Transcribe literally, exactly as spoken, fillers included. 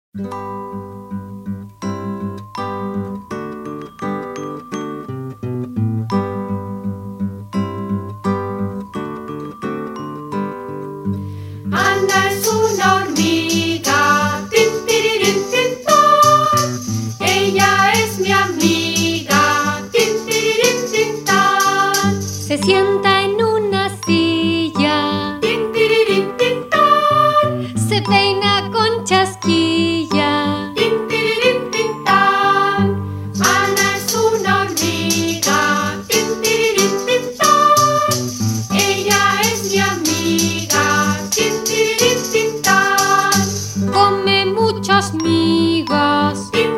Ana es una hormiga, tin, tirirín, tin, tan. Ella es mi amiga, tin, tirirín, tin, tan. Se sienta en una silla, tin, tirirín, tin, tan. Se peina con chasquilla, tin, tirirín, tin, tan. Ana es una hormiga, tin, tirirín, tin, tan. Ella es mi amiga, tin, tirirín, tin, tan. come muchas migas. Tin,